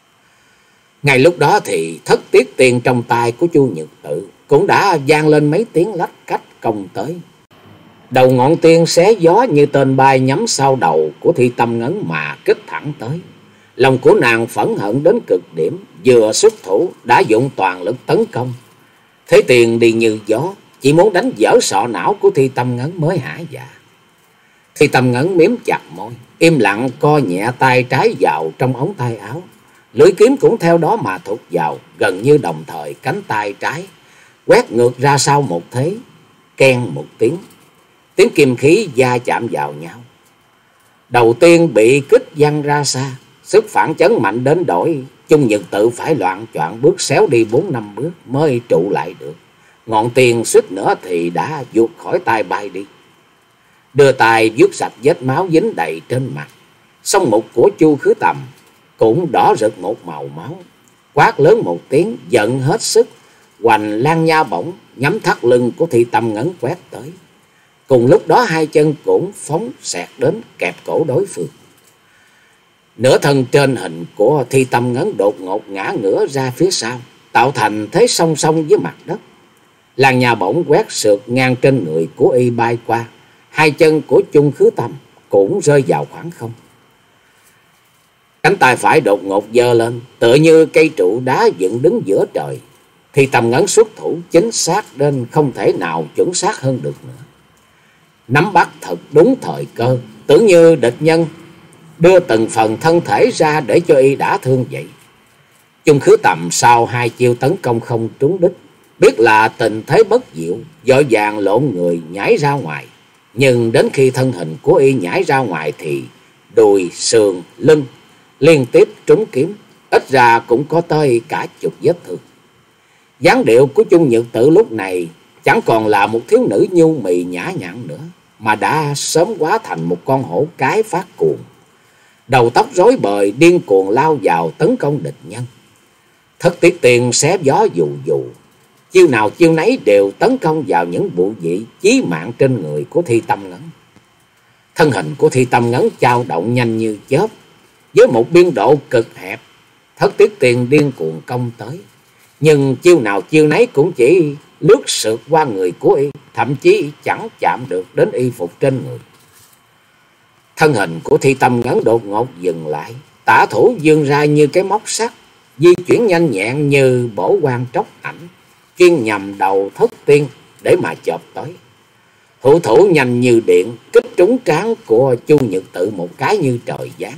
A: Ngay lúc đó thì thất tiết tiền trong tay của Chu Nhược Tự cũng đã vang lên mấy tiếng lách cách công tới. Đầu ngọn tiên xé gió như tên bay nhắm sau đầu của Thi Tâm Ngấn mà kích thẳng tới. Lòng của nàng phẫn hận đến cực điểm, vừa xuất thủ đã dụng toàn lực tấn công. Thế tiền đi như gió, chỉ muốn đánh vỡ sọ não của Thi Tâm Ngấn mới hả dạ. Thi Tâm Ngấn miếm chặt môi, im lặng co nhẹ tay trái vào trong ống tay áo. Lưỡi kiếm cũng theo đó mà thụt vào, gần như đồng thời cánh tay trái quét ngược ra sau một thế, keng một tiếng, tiếng kim khí va chạm vào nhau. Đầu tiên bị kích văng ra xa, sức phản chấn mạnh đến đổi Chung Nhật Tự phải loạng choạng bước xéo đi bốn năm bước mới trụ lại được. Ngọn tiền suýt nữa thì đã vụt khỏi tay bay đi. Đưa tay vuốt sạch vết máu dính đầy trên mặt. Song mục của Chu Khứ Tầm cũng đỏ rực một màu máu. Quát lớn một tiếng, giận hết sức, hoành Lan Nha Bổng nhắm thắt lưng của Thi Tâm Ngấn quét tới. Cùng lúc đó hai chân cũng phóng xẹt đến kẹp cổ đối phương. Nửa thân trên hình của Thi Tâm Ngấn đột ngột ngã ngửa ra phía sau, tạo thành thế song song với mặt đất. Lan Nha Bổng quét sượt ngang trên người của y bay qua. Hai chân của Chung Khứ Tầm cũng rơi vào khoảng không. Cánh tay phải đột ngột giơ lên, tựa như cây trụ đá dựng đứng giữa trời. Thi Tâm Ngấn xuất thủ chính xác đến không thể nào chuẩn xác hơn được nữa. Nắm bắt thật đúng thời cơ, tưởng như địch nhân đưa từng phần thân thể ra để cho y đã thương vậy. Chung Khứ Tầm sau hai chiêu tấn công không trúng đích, biết là tình thế bất diệu, vội vàng lộn người nhảy ra ngoài. Nhưng đến khi thân hình của y nhảy ra ngoài thì đùi, sườn, lưng liên tiếp trúng kiếm, ít ra cũng có tới cả chục vết thương. Dáng điệu của Chung Nhật Tự lúc này chẳng còn là một thiếu nữ nhu mì nhã nhặn nữa, mà đã sớm hóa thành một con hổ cái phát cuồng. Đầu tóc rối bời, điên cuồng lao vào tấn công địch nhân. Thất Tiết Tiên xé gió dù dù, chiêu nào chiêu nấy đều tấn công vào những bộ vị chí mạng trên người của Thi Tâm Ngấn. Thân hình của Thi Tâm Ngấn dao động nhanh như chớp, với một biên độ cực hẹp. Thất Tiết Tiên điên cuồng công tới, nhưng chiêu nào chiêu nấy cũng chỉ lướt sượt qua người của y, thậm chí chẳng chạm được đến y phục trên người. Thân hình của Thi Tâm Ngấn đột ngột dừng lại, tả thủ vươn ra như cái móc sắt, di chuyển nhanh nhẹn như bổ quan tróc ảnh, chuyên nhằm đầu Thất Tiên để mà chộp tới. Hữu thủ nhanh như điện, kích trúng trán của Chu Nhật Tự một cái như trời giáng.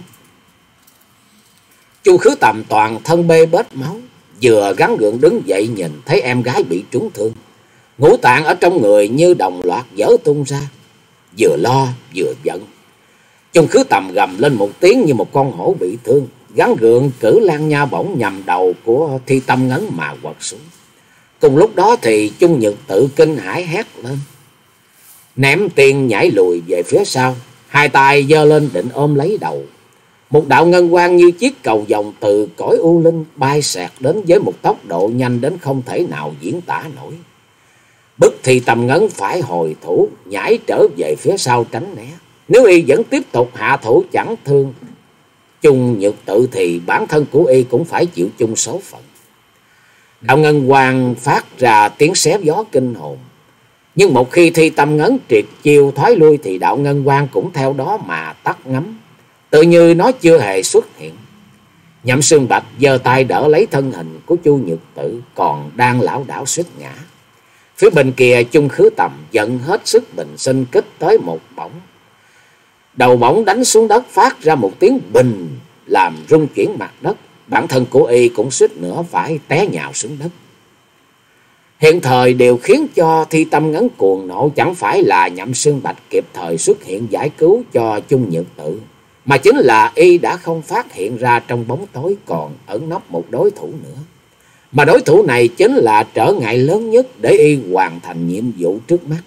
A: Chu Khứ Tầm toàn thân bê bết máu, vừa gắng gượng đứng dậy nhìn thấy em gái bị trúng thương, ngũ tạng ở trong người như đồng loạt vỡ tung ra, vừa lo vừa giận. Chung Khứ Tầm gầm lên một tiếng như một con hổ bị thương, gắng gượng cử Lan Nha Bổng nhằm đầu của Thi Tâm Ngấn mà quật xuống. Cùng lúc đó thì Chung Nhật Tự kinh hãi hét lên, ném tiền nhảy lùi về phía sau, hai tay giơ lên định ôm lấy đầu. Một đạo ngân quang như chiếc cầu vồng từ cõi u linh bay xẹt đến với một tốc độ nhanh đến không thể nào diễn tả nổi. Bức Thi Tâm Ngấn phải hồi thủ, nhảy trở về phía sau tránh né. Nếu y vẫn tiếp tục hạ thủ chẳng thương Chung Nhật Tự thì bản thân của y cũng phải chịu chung số phận. Đạo ngân quang phát ra tiếng xé gió kinh hồn, nhưng một khi Thi Tâm Ngấn triệt chiêu thoái lui thì đạo ngân quang cũng theo đó mà tắt ngấm, tự như nó chưa hề xuất hiện. Nhậm Xương Bạch giơ tay đỡ lấy thân hình của Chu Nhật Tự còn đang lảo đảo suýt ngã. Phía bên kia Chung Khứ Tầm giận hết sức bình sinh kích tới một bổng. Đầu bổng đánh xuống đất phát ra một tiếng bình làm rung chuyển mặt đất. Bản thân của y cũng suýt nữa phải té nhào xuống đất. Hiện thời điều khiến cho Thi Tâm Ngấn cuồng nộ chẳng phải là Nhậm Xương Bạch kịp thời xuất hiện giải cứu cho Chung Nhật Tự, mà chính là y đã không phát hiện ra trong bóng tối còn ẩn nấp một đối thủ nữa. Mà đối thủ này chính là trở ngại lớn nhất để y hoàn thành nhiệm vụ trước mắt.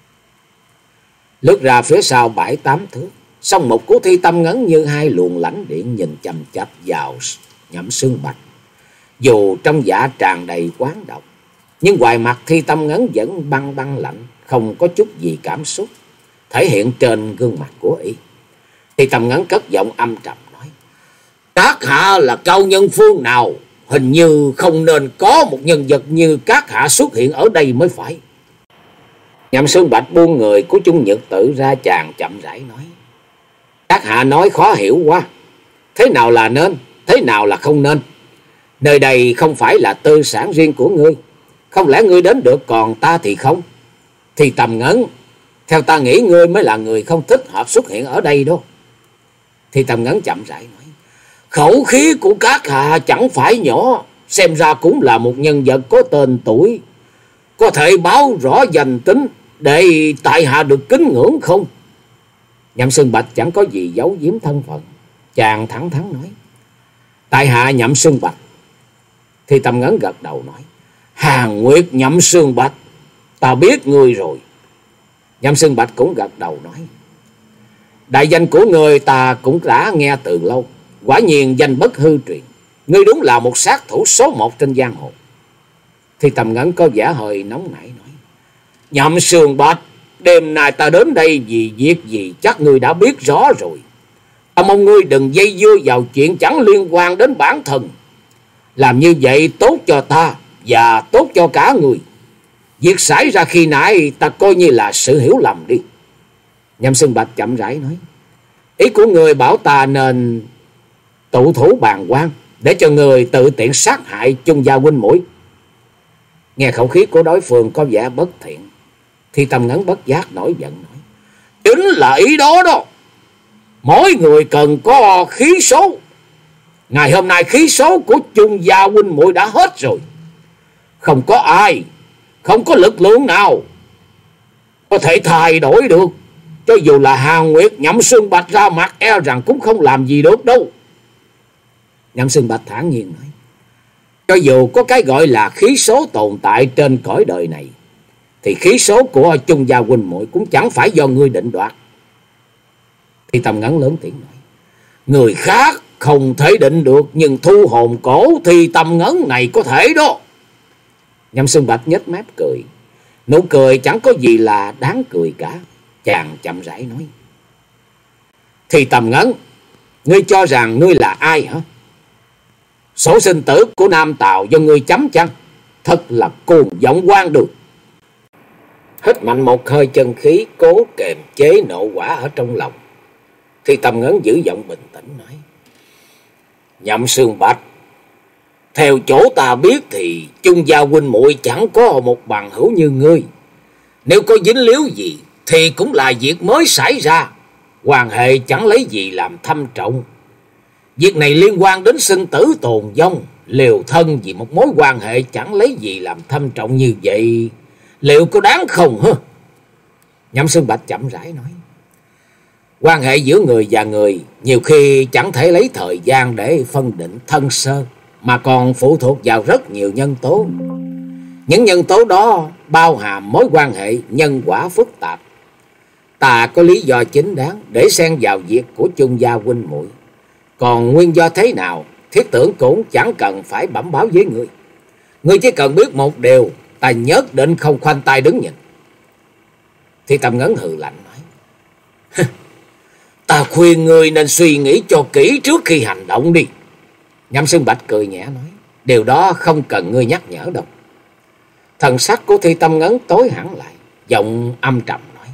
A: Lướt ra phía sau bảy tám thước, song một của Thi Tâm Ngấn như hai luồng lãnh điện nhìn chằm chằm vào Nhậm Xương Bạch. Dù trong dạ tràn đầy quán độc, nhưng ngoài mặt Thi Tâm Ngấn vẫn băng băng lạnh, không có chút gì cảm xúc thể hiện trên gương mặt của y. Thi Tâm Ngấn cất giọng âm trầm nói: "Các hạ là cao nhân phương nào? Hình như không nên có một nhân vật như các hạ xuất hiện ở đây mới phải." Nhậm Xương Bạch buông người của Chung Nhật Tự ra, chàng chậm rãi nói: "Các hạ nói khó hiểu quá. Thế nào là nên, thế nào là không nên? Nơi đây không phải là tư sản riêng của ngươi. Không lẽ ngươi đến được còn ta thì không? Thì Tâm Ngấn, theo ta nghĩ ngươi mới là người không thích hợp xuất hiện ở đây đâu." Thì Tâm Ngấn chậm rãi nói: "Khẩu khí của các hạ chẳng phải nhỏ, xem ra cũng là một nhân vật có tên tuổi, có thể báo rõ danh tính để tại hạ được kính ngưỡng không?" Nhậm Xương Bạch chẳng có gì giấu giếm thân phận, chàng thẳng thắn nói: Tại hạ Nhậm Sương Bạch. Thì Tâm Ngấn gật đầu nói: Hàn Nguyệt Nhậm Sương Bạch, ta biết ngươi rồi. Nhậm Sương Bạch cũng gật đầu nói: Đại danh của ngươi ta cũng đã nghe từ lâu, quả nhiên danh bất hư truyền. Ngươi đúng là một sát thủ số một trên giang hồ. Thì Tâm Ngấn có vẻ hơi nóng nảy nói: Nhậm Sương Bạch, đêm nay ta đến đây vì việc gì chắc ngươi đã biết rõ rồi. Ta mong ngươi đừng dây dưa vào chuyện chẳng liên quan đến bản thân. Làm như vậy tốt cho ta và tốt cho cả người. Việc xảy ra khi nãy ta coi như là sự hiểu lầm đi. Nhậm Sương Bạch chậm rãi nói: Ý của người bảo ta nên tụ thủ bàn quan để cho người tự tiện sát hại Chung Gia huynh muội. Nghe khẩu khí của đối phương có vẻ bất thiện, thì Tâm Ngấn bất giác nổi giận nói: Chính là ý đó đó. Mỗi người cần có khí số. Ngày hôm nay khí số của Chung Gia huynh muội đã hết rồi. Không có ai, không có lực lượng nào có thể thay đổi được. Cho dù là Hàn Nguyệt Nhậm Sương Bạch ra mặt, e rằng cũng không làm gì được đâu. Nhậm Sương Bạch thản nhiên nói: Cho dù có cái gọi là khí số tồn tại trên cõi đời này, thì khí số của Chung Gia huynh muội cũng chẳng phải do ngươi định đoạt. Thì Tâm Ngấn lớn tiếng nói: Người khác không thể định được, nhưng thu hồn cổ thì Tâm Ngấn này có thể đó. Nhậm Sương Bạch nhếch mép cười, nụ cười chẳng có gì là đáng cười cả. Chàng chậm rãi nói: Thì Tâm Ngấn, ngươi cho rằng ngươi là ai hả? Sổ sinh tử của Nam Tào do ngươi chấm chăng? Thật là cuồng vọng hoang đường. Hít mạnh một hơi chân khí, cố kềm chế nộ quả ở trong lòng. Thì Tâm Ngấn giữ giọng bình tĩnh nói: Nhậm Sương Bạch, theo chỗ ta biết thì Chung Gia huynh muội chẳng có một bằng hữu như ngươi. Nếu có dính líu gì thì cũng là việc mới xảy ra, quan hệ chẳng lấy gì làm thâm trọng. Việc này liên quan đến sinh tử tồn vong, liều thân vì một mối quan hệ chẳng lấy gì làm thâm trọng như vậy, liệu có đáng không hả? Nhậm Sương Bạch chậm rãi nói: Quan hệ giữa người và người nhiều khi chẳng thể lấy thời gian để phân định thân sơ, mà còn phụ thuộc vào rất nhiều nhân tố. Những nhân tố đó bao hàm mối quan hệ nhân quả phức tạp. Ta có lý do chính đáng để xen vào việc của Chung Gia huynh muội. Còn nguyên do thế nào, thiết tưởng cũng chẳng cần phải bẩm báo với ngươi. Ngươi chỉ cần biết một điều, ta nhất định không khoanh tay đứng nhìn. Thì Tâm Ngấn hừ lạnh nói: Ta khuyên ngươi nên suy nghĩ cho kỹ trước khi hành động đi. Nhậm Sương Bạch cười nhẹ nói: Điều đó không cần ngươi nhắc nhở đâu. Thần sắc của Thi Tâm Ngấn tối hẳn lại, giọng âm trầm nói: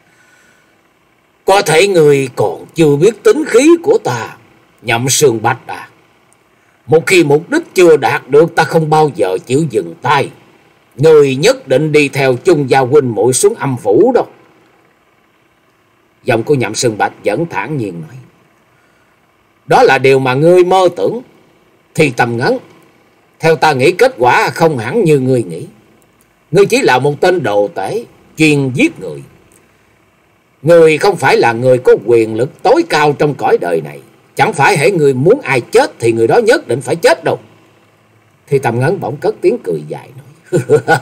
A: Có thể ngươi còn chưa biết tính khí của ta, Nhậm Sương Bạch à. Một khi mục đích chưa đạt được, ta không bao giờ chịu dừng tay. Ngươi nhất định đi theo Chung Gia huynh muội xuống âm phủ đâu. Giọng của Nhậm Sương Bạch vẫn thản nhiên nói: Đó là điều mà ngươi mơ tưởng. Thì Tâm Ngấn, theo ta nghĩ kết quả không hẳn như ngươi nghĩ. Ngươi chỉ là một tên đồ tể chuyên giết người. Ngươi không phải là người có quyền lực tối cao trong cõi đời này. Chẳng phải hễ người muốn ai chết thì người đó nhất định phải chết đâu. Thì Tâm Ngấn bỗng cất tiếng cười dài nói: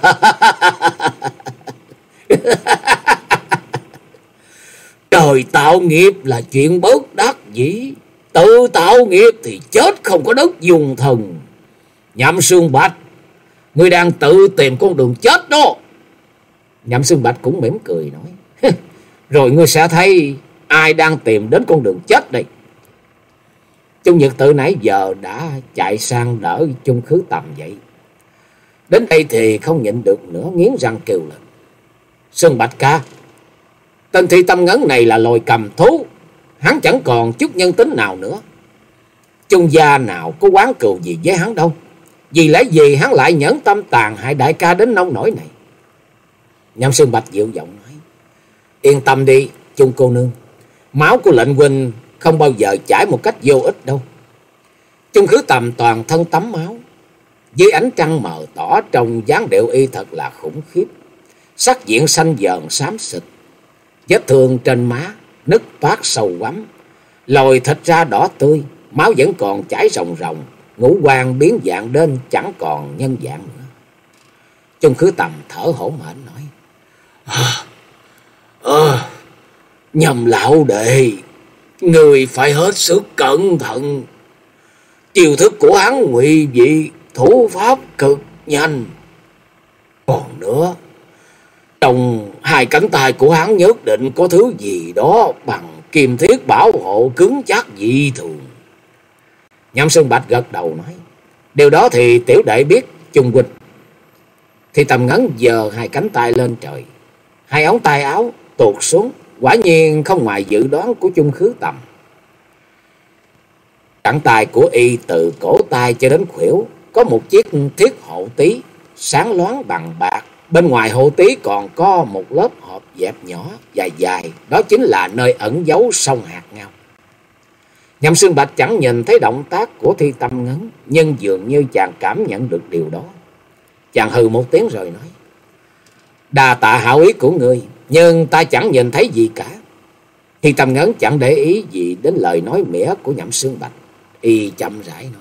A: Trời tạo nghiệp là chuyện bất đắc dĩ, tự tạo nghiệp thì chết không có đất dùng thần. Nhậm Sương Bạch, ngươi đang tự tìm con đường chết đó. Nhậm Sương Bạch cũng mỉm cười nói: Rồi ngươi sẽ thấy ai đang tìm đến con đường chết đây. Chung Nhật Tự nãy giờ đã chạy sang đỡ Chung Khứ Tầm vậy. Đến đây thì không nhịn được nữa, nghiến răng kêu lên: Sương Bạch ca, tên Thi Tâm Ngấn này là loài cầm thú, hắn chẳng còn chút nhân tính nào nữa. Chung gia nào có oán cừu gì với hắn đâu, vì lẽ gì hắn lại nhẫn tâm tàn hại đại ca đến nông nỗi này. Nhậm Sương Bạch dịu giọng nói: Yên tâm đi Chung cô nương, máu của lệnh huynh không bao giờ chảy một cách vô ích đâu. Chung Khứ Tầm toàn thân tắm máu, dưới ánh trăng mờ tỏ trong dáng điệu y thật là khủng khiếp. Sắc diện xanh dờn xám xịt, vết thương trên má nứt toát sâu quắm, lồi thịt ra đỏ tươi, máu vẫn còn chảy ròng ròng, ngũ quan biến dạng đến chẳng còn nhân dạng nữa. Chung Khứ Tầm thở hổn hển nói: à, à, Nhầm lão đệ, người phải hết sức cẩn thận. Chiêu thức của hắn ngụy dị, thủ pháp cực nhanh. Còn nữa, trong hai cánh tay của hắn nhất định có thứ gì đó bằng kim thiết bảo hộ cứng chắc dị thường. Nhậm Sơn Bạch gật đầu nói: điều đó thì tiểu đệ biết Chung huynh. Thì Tầm Ngấn giơ hai cánh tay lên trời, hai ống tay áo tuột xuống, quả nhiên không ngoài dự đoán của Chung Khứ Tầm. Cẳng tay của y từ cổ tay cho đến khuỷu có một chiếc thiết hộ tí sáng loáng bằng bạc. Bên ngoài hộ tí còn có một lớp hộp dẹp nhỏ dài dài, đó chính là nơi ẩn giấu sông hạt ngao. Nhậm Xương Bạch chẳng nhìn thấy động tác của Thi Tâm Ngấn, nhưng dường như chàng cảm nhận được điều đó. Chàng hừ một tiếng rồi nói: đà tạ hảo ý của ngươi, nhưng ta chẳng nhìn thấy gì cả. Thi Tâm Ngấn chẳng để ý gì đến lời nói mỉa của Nhậm Xương Bạch, y chậm rãi nói: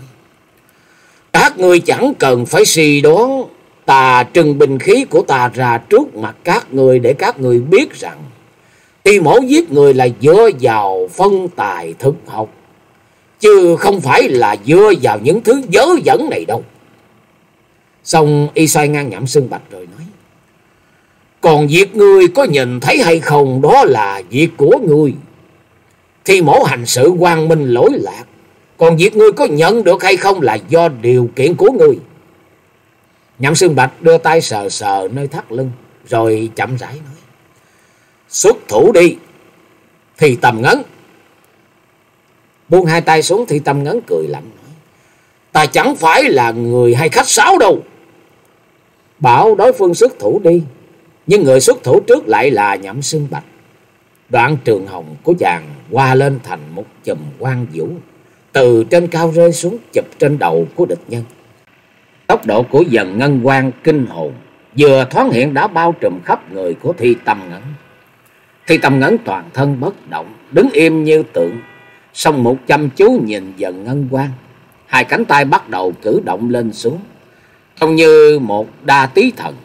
A: các ngươi chẳng cần phải suy đoán, ta trưng binh khí của ta ra trước mặt các ngươi để các ngươi biết rằng Thi mổ giết người là dựa vào phân tài thực học, chứ không phải là dựa vào những thứ dớ dẫn này đâu. Xong y xoay ngang Nhậm Xương Bạch rồi nói: còn việc ngươi có nhìn thấy hay không, đó là việc của ngươi. Thi mổ hành sự quang minh lỗi lạc, còn việc ngươi có nhận được hay không là do điều kiện của ngươi. Nhậm Xương Bạch đưa tay sờ sờ nơi thắt lưng, rồi chậm rãi nói: xuất thủ đi. Thi Tâm Ngấn buông hai tay xuống. Thi Tâm Ngấn cười lạnh nói: ta chẳng phải là người hay khách sáo đâu. Bảo đối phương xuất thủ đi, nhưng người xuất thủ trước lại là Nhậm Xương Bạch. Đoạn trường hồng của chàng hoa lên thành một chùm quang vũ, từ trên cao rơi xuống chụp trên đầu của địch nhân. Tốc độ của dần ngân quang kinh hồn, vừa thoáng hiện đã bao trùm khắp người của Thi Tâm Ngấn. Thi Tâm Ngấn toàn thân bất động, đứng im như tượng, song một chăm chú nhìn dần ngân quang. Hai cánh tay bắt đầu cử động lên xuống, trông như một đa tí thần.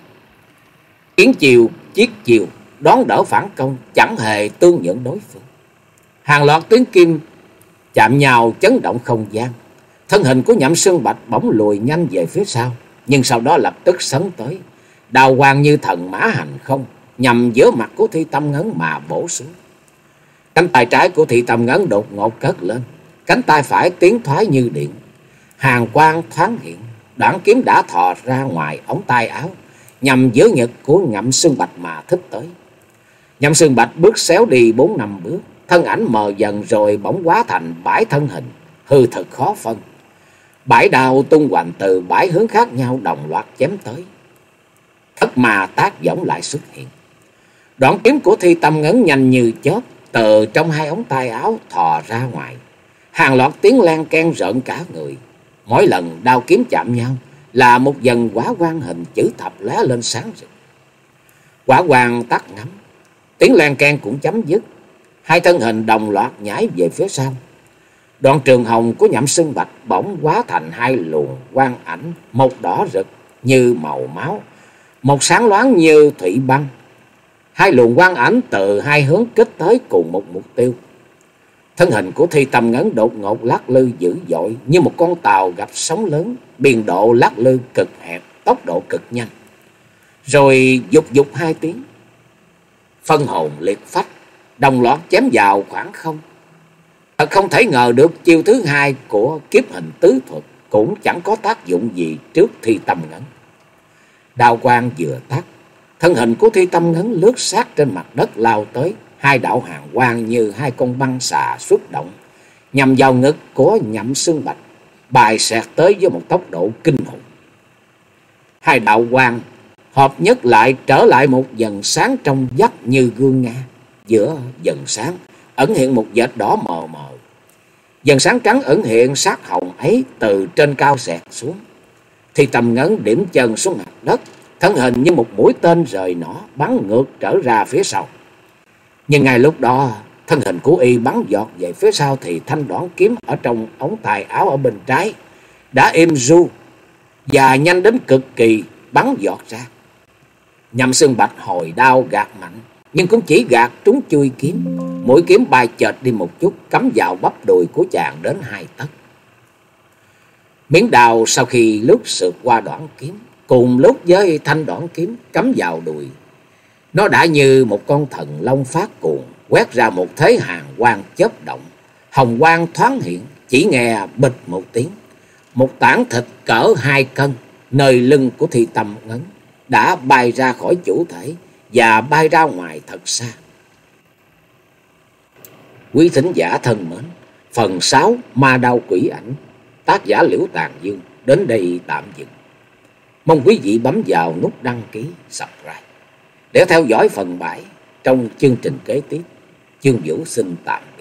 A: Kiến chiều chiết chiều, đón đỡ phản công, chẳng hề tương nhượng đối phương. Hàng loạt tiếng kim chạm nhau chấn động không gian. Thân hình của Nhậm Xương Bạch bỗng lùi nhanh về phía sau, nhưng sau đó lập tức sấn tới, đao quang như thần mã hành không, nhằm giữa mặt của Thi Tâm Ngấn mà bổ xuống. Cánh tay trái của Thi Tâm Ngấn đột ngột cất lên, cánh tay phải tiến thoái như điện. Hàng quang thoáng hiện, đoạn kiếm đã thò ra ngoài ống tay áo, nhằm giữa ngực của Nhậm Xương Bạch mà thích tới. Nhậm Xương Bạch bước xéo đi bốn năm bước, thân ảnh mờ dần rồi bỗng hóa thành bãi thân hình, hư thực khó phân. Bãi đao tung hoành từ bãi hướng khác nhau đồng loạt chém tới. Thất mà tác võng lại xuất hiện. Đoạn kiếm của Thi Tâm Ngấn nhanh như chớp, từ trong hai ống tay áo thò ra ngoài. Hàng loạt tiếng len keng rợn cả người. Mỗi lần đao kiếm chạm nhau là một dần hỏa quang hình chữ thập lóe lên sáng rực. Hỏa quang tắt ngấm, tiếng len keng cũng chấm dứt. Hai thân hình đồng loạt nhảy về phía sau. Đoạn trường hồng của Nhậm Xương Bạch bỗng hóa thành hai luồng quang ảnh, một đỏ rực như màu máu, một sáng loáng như thủy băng. Hai luồng quang ảnh từ hai hướng kích tới cùng một mục tiêu. Thân hình của Thi Tâm Ngấn đột ngột lắc lư dữ dội như một con tàu gặp sóng lớn, biên độ lắc lư cực hẹp, tốc độ cực nhanh. Rồi dục dục hai tiếng, phân hồn liệt phách, đồng loạt chém vào khoảng không. Thật không thể ngờ được chiêu thứ hai của kiếp hình tứ thuật cũng chẳng có tác dụng gì trước Thi Tâm Ngấn. Đao quang vừa tắt, thân hình của Thi Tâm Ngấn lướt sát trên mặt đất lao tới. Hai đạo hàn quang như hai con băng xà xuất động, nhằm vào ngực của Nhậm Xương Bạch, bài xẹt tới với một tốc độ kinh hồn. Hai đạo quang hợp nhất lại trở lại một dần sáng trong vắt như gương nga. Giữa dần sáng ẩn hiện một vệt đỏ mờ mờ. Dần sáng trắng ẩn hiện sát hồng ấy từ trên cao xẹt xuống. Thi Tâm Ngấn điểm chân xuống mặt đất, thân hình như một mũi tên rời nỏ bắn ngược trở ra phía sau. Nhưng ngay lúc đó, Thân hình của y bắn giọt về phía sau thì thanh đoạn kiếm ở trong ống tay áo ở bên trái đã êm ru và nhanh đến cực kỳ, bắn giọt ra. Nhậm Xương Bạch hồi đao gạt mạnh, nhưng cũng chỉ gạt trúng chui kiếm. Mũi kiếm bay chệch đi một chút, cắm vào bắp đùi của chàng đến hai tấc. Miếng đao sau khi lướt sượt qua đoạn kiếm, cùng lúc với thanh đoạn kiếm cắm vào đùi, nó đã như một con thần long phát cuồng, quét ra một thế hàng quang chớp động. Hồng quang thoáng hiện, chỉ nghe bịch một tiếng, một tảng thịt cỡ hai cân nơi lưng của Thi Tâm Ngấn đã bay ra khỏi chủ thể và bay ra ngoài thật xa. Quý thính giả thân mến, phần sáu Ma Đao Quỷ Ảnh, tác giả Liễu Tàn Dương đến đây tạm dừng. Mong quý vị bấm vào nút đăng ký, subscribe để theo dõi phần bảy trong chương trình kế tiếp. Chương Vũ xin tạm